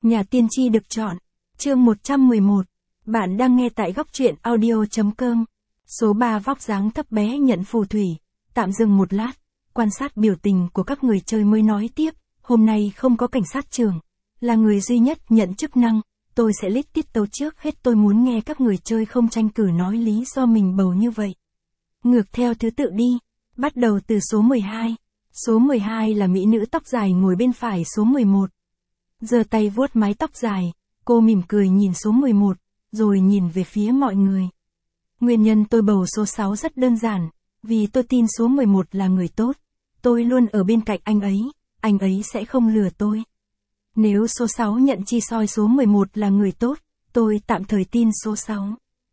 Nhà tiên tri được chọn. Chương 111. Bạn đang nghe tại góc truyện audio.com. Số 3 vóc dáng thấp bé nhận phù thủy. Tạm dừng một lát, quan sát biểu tình của các người chơi mới nói tiếp. Hôm nay không có cảnh sát trưởng. Là người duy nhất nhận chức năng. Tôi sẽ list tiết tấu trước hết, tôi muốn nghe các người chơi không tranh cử nói lý do mình bầu như vậy. Ngược theo thứ tự đi. Bắt đầu từ số 12. Số 12 là mỹ nữ tóc dài ngồi bên phải số 11. Giơ tay vuốt mái tóc dài, cô mỉm cười nhìn số 11, rồi nhìn về phía mọi người. Nguyên nhân tôi bầu số 6 rất đơn giản, vì tôi tin số 11 là người tốt. Tôi luôn ở bên cạnh anh ấy sẽ không lừa tôi. Nếu số 6 nhận chi soi số 11 là người tốt, tôi tạm thời tin số 6.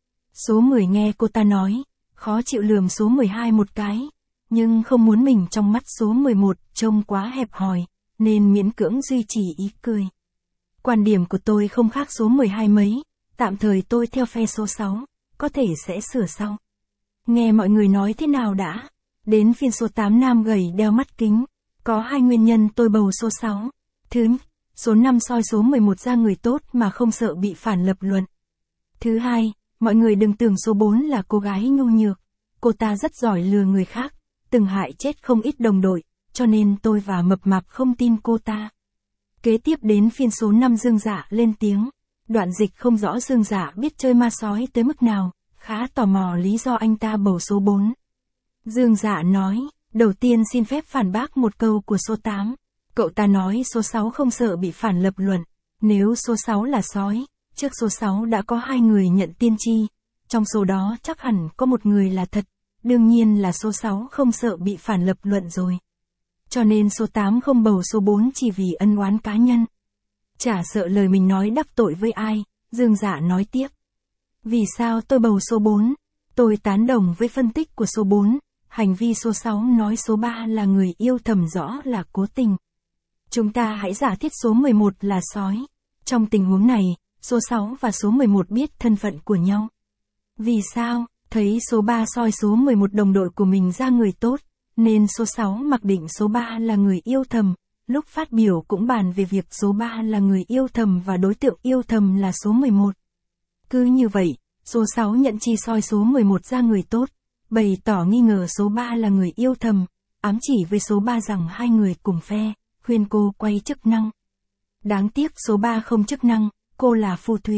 Số 10 nghe cô ta nói, khó chịu lườm số 12 một cái, nhưng không muốn mình trong mắt số 11 trông quá hẹp hòi, nên miễn cưỡng duy trì ý cười. Quan điểm của tôi không khác số 12 mấy, tạm thời tôi theo phe số 6, có thể sẽ sửa sau. Nghe mọi người nói thế nào đã. Đến phiên số 8 nam gầy đeo mắt kính. Có hai nguyên nhân tôi bầu số 6. Thứ nhất, số 5 soi số 11 ra người tốt mà không sợ bị phản lập luận. Thứ hai, mọi người đừng tưởng số 4 là cô gái nhu nhược. Cô ta rất giỏi lừa người khác, từng hại chết không ít đồng đội, cho nên tôi và Mập Mạp không tin cô ta. Kế tiếp đến phiên số 5 Dương Dạ lên tiếng. Đoạn dịch không rõ Dương Dạ biết chơi ma sói tới mức nào, khá tò mò lý do anh ta bầu số 4. Dương Dạ nói, đầu tiên xin phép phản bác một câu của số 8. Cậu ta nói số 6 không sợ bị phản lập luận. Nếu số 6 là sói, trước số 6 đã có 2 người nhận tiên tri. Trong số đó chắc hẳn có một người là thật, đương nhiên là số 6 không sợ bị phản lập luận rồi. Cho nên số 8 không bầu số 4 chỉ vì ân oán cá nhân. Chả sợ lời mình nói đắc tội với ai, Dương Dạ nói tiếp. Vì sao tôi bầu số 4? Tôi tán đồng với phân tích của số 4, hành vi số 6 nói số 3 là người yêu thầm rõ là cố tình. Chúng ta hãy giả thiết số 11 là sói. Trong tình huống này, số 6 và số 11 biết thân phận của nhau. Vì sao? Thấy số 3 soi số 11 đồng đội của mình ra người tốt, nên số 6 mặc định số 3 là người yêu thầm. Lúc phát biểu cũng bàn về việc số 3 là người yêu thầm và đối tượng yêu thầm là số 11. Cứ như vậy, số 6 nhận chi soi số 11 ra người tốt, bày tỏ nghi ngờ số 3 là người yêu thầm, ám chỉ với số 3 rằng hai người cùng phe, khuyên cô quay chức năng. Đáng tiếc số 3 không chức năng, cô là phù thủy.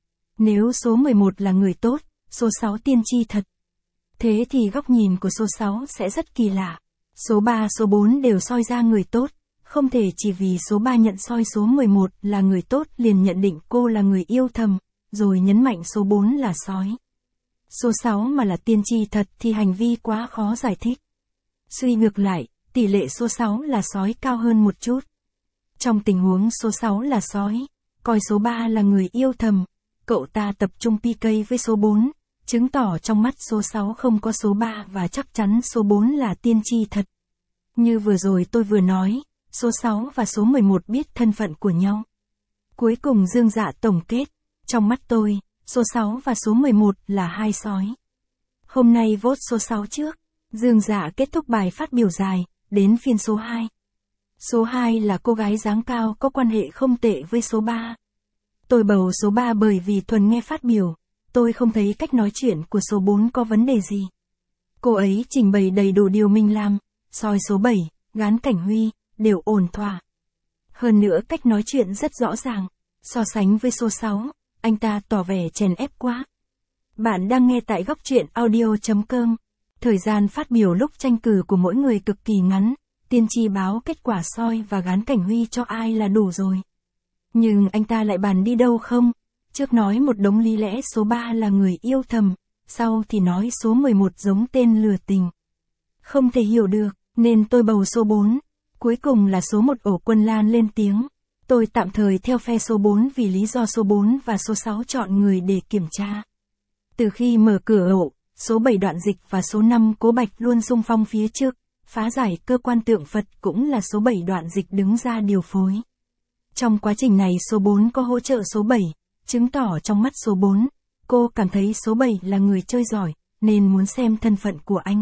Nếu số 11 là người tốt, số 6 tiên tri thật. Thế thì góc nhìn của số 6 sẽ rất kỳ lạ. Số 3, số 4 đều soi ra người tốt. Không thể chỉ vì số 3 nhận soi số 11 là người tốt liền nhận định cô là người yêu thầm, rồi nhấn mạnh số 4 là sói. Số 6 mà là tiên tri thật thì hành vi quá khó giải thích. Suy ngược lại, tỷ lệ số 6 là sói cao hơn một chút. Trong tình huống số 6 là sói, coi số 3 là người yêu thầm, cậu ta tập trung PK với số 4, chứng tỏ trong mắt số 6 không có số 3 và chắc chắn số 4 là tiên tri thật. Như vừa rồi tôi vừa nói, số 6 và số 11 biết thân phận của nhau. Cuối cùng Dương Dạ tổng kết, trong mắt tôi, số 6 và số 11 là hai sói. Hôm nay vote số 6 trước, Dương Dạ kết thúc bài phát biểu dài, đến phiên số 2. Số 2 là cô gái dáng cao có quan hệ không tệ với số 3. Tôi bầu số 3 bởi vì thuần nghe phát biểu, tôi không thấy cách nói chuyện của số 4 có vấn đề gì. Cô ấy trình bày đầy đủ điều mình làm, soi số 7, Gán Cảnh Huy, đều ổn thỏa. Hơn nữa cách nói chuyện rất rõ ràng, so sánh với số 6, anh ta tỏ vẻ chèn ép quá. Bạn đang nghe tại góc truyện audio.com. Thời gian phát biểu lúc tranh cử của mỗi người cực kỳ ngắn, tiên tri báo kết quả soi và Gán Cảnh Huy cho ai là đủ rồi. Nhưng anh ta lại bàn đi đâu không? Trước nói một đống lý lẽ số 3 là người yêu thầm, sau thì nói số 11 giống tên lừa tình. Không thể hiểu được, nên tôi bầu số 4. Cuối cùng là số 1 Ổ Quân Lan lên tiếng. Tôi tạm thời theo phe số 4 vì lý do số 4 và số 6 chọn người để kiểm tra. Từ khi mở cửa ổ, số 7 Đoạn Dịch và số 5 Cố Bạch luôn xung phong phía trước, phá giải cơ quan tượng Phật cũng là số 7 Đoạn Dịch đứng ra điều phối. Trong quá trình này số 4 có hỗ trợ số 7, chứng tỏ trong mắt số 4, cô cảm thấy số 7 là người chơi giỏi, nên muốn xem thân phận của anh.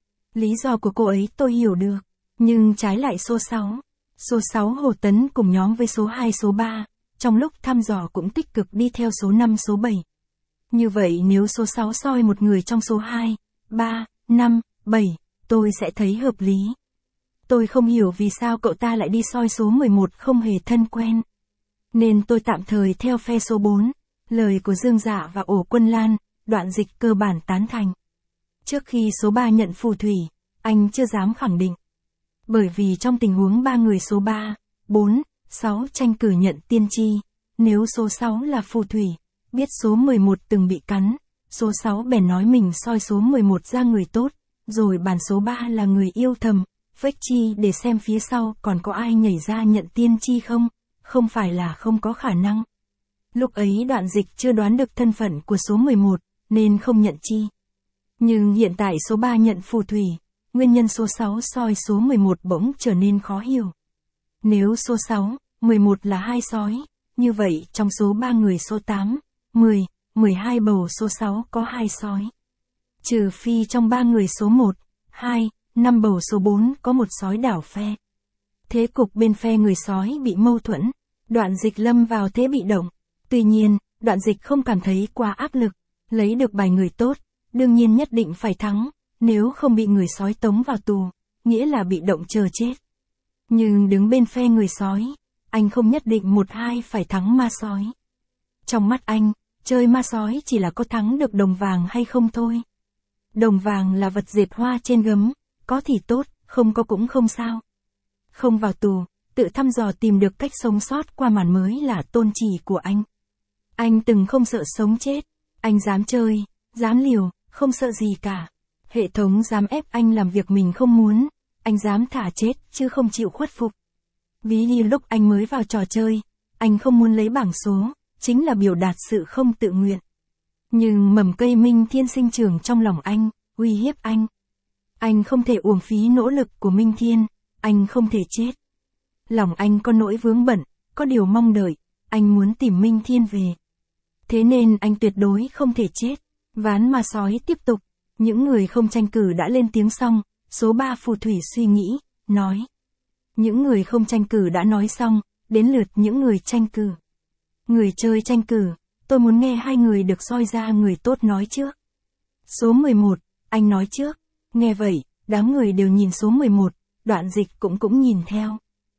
Lý do của cô ấy tôi hiểu được, nhưng trái lại số 6. Số 6 Hồ Tấn cùng nhóm với số 2 số 3, trong lúc thăm dò cũng tích cực đi theo số 5 số 7. Như vậy nếu số 6 soi một người trong số 2, 3, 5, 7, tôi sẽ thấy hợp lý. Tôi không hiểu vì sao cậu ta lại đi soi số 11 không hề thân quen. Nên tôi tạm thời theo phe số 4, lời của Dương Dạ và Ổ Quân Lan, Đoạn Dịch cơ bản tán thành. Trước khi số 3 nhận phù thủy, anh chưa dám khẳng định. Bởi vì trong tình huống 3 người số 3, 4, 6 tranh cử nhận tiên tri, nếu số 6 là phù thủy, biết số 11 từng bị cắn, số 6 bèn nói mình soi số 11 ra người tốt, rồi bàn số 3 là người yêu thầm, phách chi để xem phía sau còn có ai nhảy ra nhận tiên tri không phải là không có khả năng. Lúc ấy Đoạn Dịch chưa đoán được thân phận của số 11, nên không nhận chi. Nhưng hiện tại số 3 nhận phù thủy, nguyên nhân số 6 soi số 11 bỗng trở nên khó hiểu. Nếu số 6, 11 là hai sói, như vậy trong số 3 người số 8, 10, 12 bầu số 6 có hai sói. Trừ phi trong 3 người số 1, 2, 5 bầu số 4 có một sói đảo phe. Thế cục bên phe người sói bị mâu thuẫn, Đoạn Dịch lâm vào thế bị động. Tuy nhiên, Đoạn Dịch không cảm thấy quá áp lực, lấy được bài người tốt, đương nhiên nhất định phải thắng, nếu không bị người sói tống vào tù, nghĩa là bị động chờ chết. Nhưng đứng bên phe người sói, anh không nhất định 1-2 phải thắng ma sói. Trong mắt anh, chơi ma sói chỉ là có thắng được đồng vàng hay không thôi. Đồng vàng là vật dệt hoa trên gấm, có thì tốt, không có cũng không sao. Không vào tù, tự thăm dò tìm được cách sống sót qua màn mới là tôn chỉ của anh. Anh từng không sợ sống chết, anh dám chơi, dám liều, không sợ gì cả. Hệ thống dám ép anh làm việc mình không muốn, anh dám thả chết chứ không chịu khuất phục. Ví như lúc anh mới vào trò chơi, anh không muốn lấy bảng số, chính là biểu đạt sự không tự nguyện. Nhưng mầm cây Minh Thiên sinh trưởng trong lòng anh, uy hiếp anh. Anh không thể uổng phí nỗ lực của Minh Thiên, anh không thể chết. Lòng anh có nỗi vướng bận, có điều mong đợi, anh muốn tìm Minh Thiên về. Thế nên anh tuyệt đối không thể chết. Ván ma sói tiếp tục, những người không tranh cử đã lên tiếng xong, số 3 phù thủy suy nghĩ, nói. Những người không tranh cử đã nói xong, đến lượt những người tranh cử. Người chơi tranh cử, tôi muốn nghe hai người được soi ra người tốt nói trước. Số 11, anh nói trước. Nghe vậy, đám người đều nhìn số 11, Đoạn Dịch cũng nhìn theo.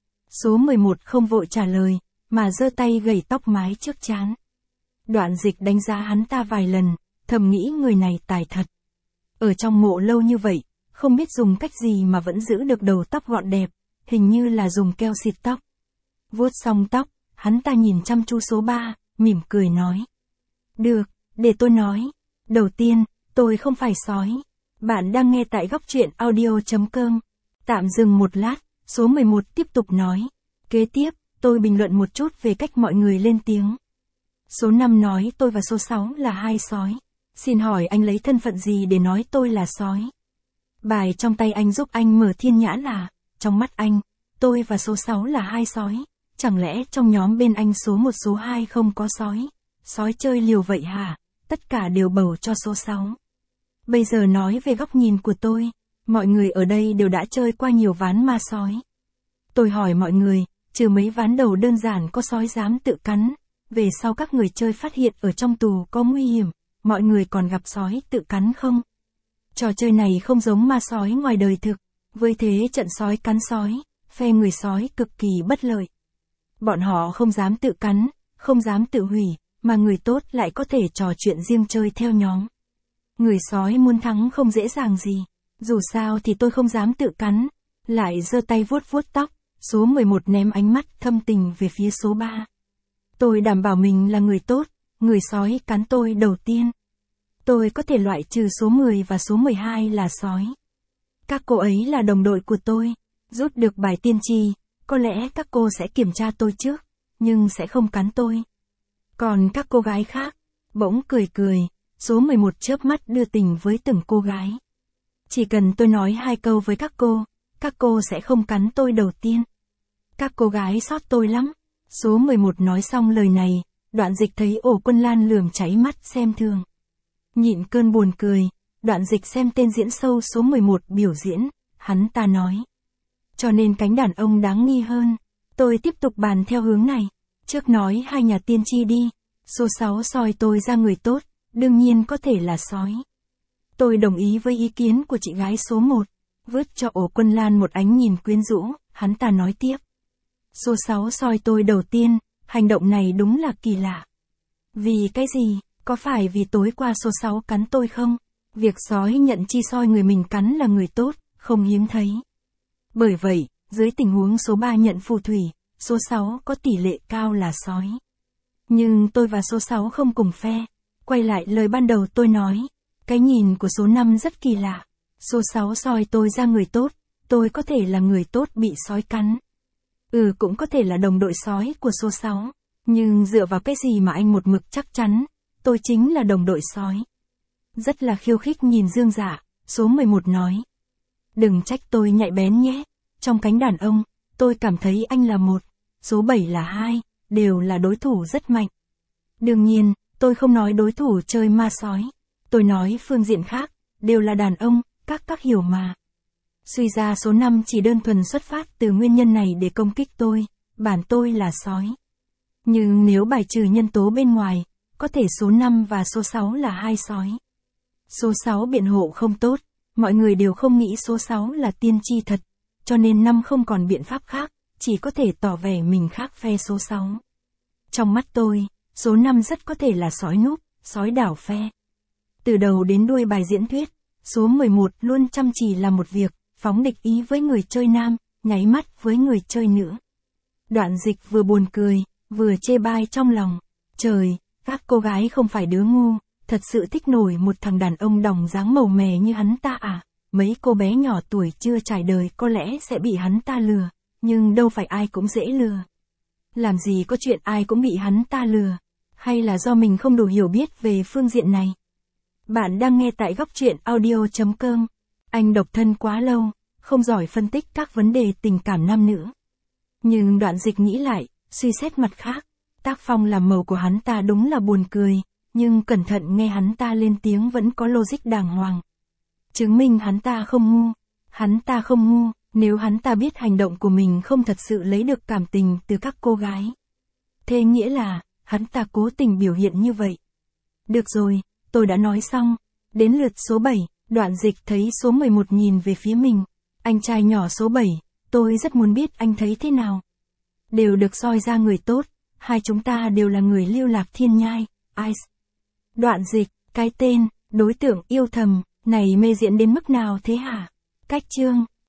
Số 11 không vội trả lời, mà giơ tay gẩy tóc mái trước trán. Đoạn Dịch đánh giá hắn ta vài lần, thầm nghĩ người này tài thật. Ở trong mộ lâu như vậy, không biết dùng cách gì mà vẫn giữ được đầu tóc gọn đẹp, hình như là dùng keo xịt tóc. Vuốt xong tóc, hắn ta nhìn chăm chú số 3, mỉm cười nói. Được, để tôi nói. Đầu tiên, tôi không phải sói. Bạn đang nghe tại góc truyện audio.com. Tạm dừng một lát, số 11 tiếp tục nói. Kế tiếp, tôi bình luận một chút về cách mọi người lên tiếng. Số 5 nói tôi và số 6 là hai sói. Xin hỏi anh lấy thân phận gì để nói tôi là sói? Bài trong tay anh giúp anh mở thiên nhãn là, trong mắt anh, tôi và số 6 là hai sói. Chẳng lẽ trong nhóm bên anh số 1 số 2 không có sói? Sói chơi liều vậy hả? Tất cả đều bầu cho số 6. Bây giờ nói về góc nhìn của tôi, mọi người ở đây đều đã chơi qua nhiều ván ma sói. Tôi hỏi mọi người, trừ mấy ván đầu đơn giản có sói dám tự cắn, về sau các người chơi phát hiện ở trong tù có nguy hiểm, mọi người còn gặp sói tự cắn không? Trò chơi này không giống ma sói ngoài đời thực, với thế trận sói cắn sói, phe người sói cực kỳ bất lợi. Bọn họ không dám tự cắn, không dám tự hủy, mà người tốt lại có thể trò chuyện riêng chơi theo nhóm. Người sói muốn thắng không dễ dàng gì, dù sao thì tôi không dám tự cắn, lại giơ tay vuốt vuốt tóc, số 11 ném ánh mắt thâm tình về phía số 3. Tôi đảm bảo mình là người tốt, người sói cắn tôi đầu tiên. Tôi có thể loại trừ số 10 và số 12 là sói. Các cô ấy là đồng đội của tôi, rút được bài tiên tri, có lẽ các cô sẽ kiểm tra tôi trước, nhưng sẽ không cắn tôi. Còn các cô gái khác, bỗng cười cười, số 11 chớp mắt đưa tình với từng cô gái. Chỉ cần tôi nói 2 câu với các cô sẽ không cắn tôi đầu tiên. Các cô gái sót tôi lắm. Số 11 nói xong lời này, Đoạn Dịch thấy Ổ Quân Lan lườm cháy mắt xem thường. Nhịn cơn buồn cười, Đoạn Dịch xem tên diễn sâu số 11 biểu diễn, hắn ta nói. Cho nên cánh đàn ông đáng nghi hơn. Tôi tiếp tục bàn theo hướng này. Trước nói hai nhà tiên tri đi, số 6 soi tôi ra người tốt, đương nhiên có thể là sói. Tôi đồng ý với ý kiến của chị gái số 1, vứt cho Ổ Quân Lan một ánh nhìn quyến rũ, hắn ta nói tiếp. Số 6 soi tôi đầu tiên, hành động này đúng là kỳ lạ. Vì cái gì, có phải vì tối qua số 6 cắn tôi không? Việc sói nhận chi soi người mình cắn là người tốt, không hiếm thấy. Bởi vậy, dưới tình huống số 3 nhận phù thủy, số 6 có tỷ lệ cao là sói. Nhưng tôi và số 6 không cùng phe. Quay lại lời ban đầu tôi nói, cái nhìn của số 5 rất kỳ lạ. Số 6 soi tôi ra người tốt, tôi có thể là người tốt bị sói cắn. Cũng có thể là đồng đội sói của số 6. Nhưng dựa vào cái gì mà anh một mực chắc chắn, tôi chính là đồng đội sói. Rất là khiêu khích nhìn Dương Dạ, số 11 nói. Đừng trách tôi nhạy bén nhé, trong cánh đàn ông, tôi cảm thấy anh là 1, số 7 là 2, đều là đối thủ rất mạnh. Đương nhiên, tôi không nói đối thủ chơi ma sói. Tôi nói phương diện khác, đều là đàn ông, các hiểu mà. Suy ra số 5 chỉ đơn thuần xuất phát từ nguyên nhân này để công kích tôi, bản tôi là sói. Nhưng nếu bài trừ nhân tố bên ngoài, có thể số 5 và số 6 là hai sói. Số 6 biện hộ không tốt, mọi người đều không nghĩ số 6 là tiên tri thật, cho nên 5 không còn biện pháp khác, chỉ có thể tỏ vẻ mình khác phe số 6. Trong mắt tôi, số 5 rất có thể là sói núp, sói đảo phe. Từ đầu đến đuôi bài diễn thuyết, số 11 luôn chăm chỉ làm một việc, phóng địch ý với người chơi nam, nháy mắt với người chơi nữ. Đoạn Dịch vừa buồn cười, vừa chê bai trong lòng. Trời, các cô gái không phải đứa ngu, thật sự thích nổi một thằng đàn ông đòng dáng màu mè như hắn ta à? Mấy cô bé nhỏ tuổi chưa trải đời có lẽ sẽ bị hắn ta lừa, nhưng đâu phải ai cũng dễ lừa. Làm gì có chuyện ai cũng bị hắn ta lừa, hay là do mình không đủ hiểu biết về phương diện này? Bạn đang nghe tại góc truyện audio.com. Anh độc thân quá lâu, không giỏi phân tích các vấn đề tình cảm nam nữ. Nhưng Đoạn Dịch nghĩ lại, suy xét mặt khác, tác phong làm màu của hắn ta đúng là buồn cười, nhưng cẩn thận nghe hắn ta lên tiếng vẫn có logic đàng hoàng. Chứng minh hắn ta không ngu. Hắn ta không ngu, nếu hắn ta biết hành động của mình không thật sự lấy được cảm tình từ các cô gái. Thế nghĩa là, hắn ta cố tình biểu hiện như vậy. Được rồi, tôi đã nói xong. Đến lượt số 7, Đoạn Dịch thấy số 11 nhìn về phía mình. Anh trai nhỏ số 7, tôi rất muốn biết anh thấy thế nào. Đều được soi ra người tốt, hai chúng ta đều là người lưu lạc thiên nhai, Ice. Đoạn Dịch, cái tên, đối tượng yêu thầm, này mê diễn đến mức nào thế hả? Cách chương.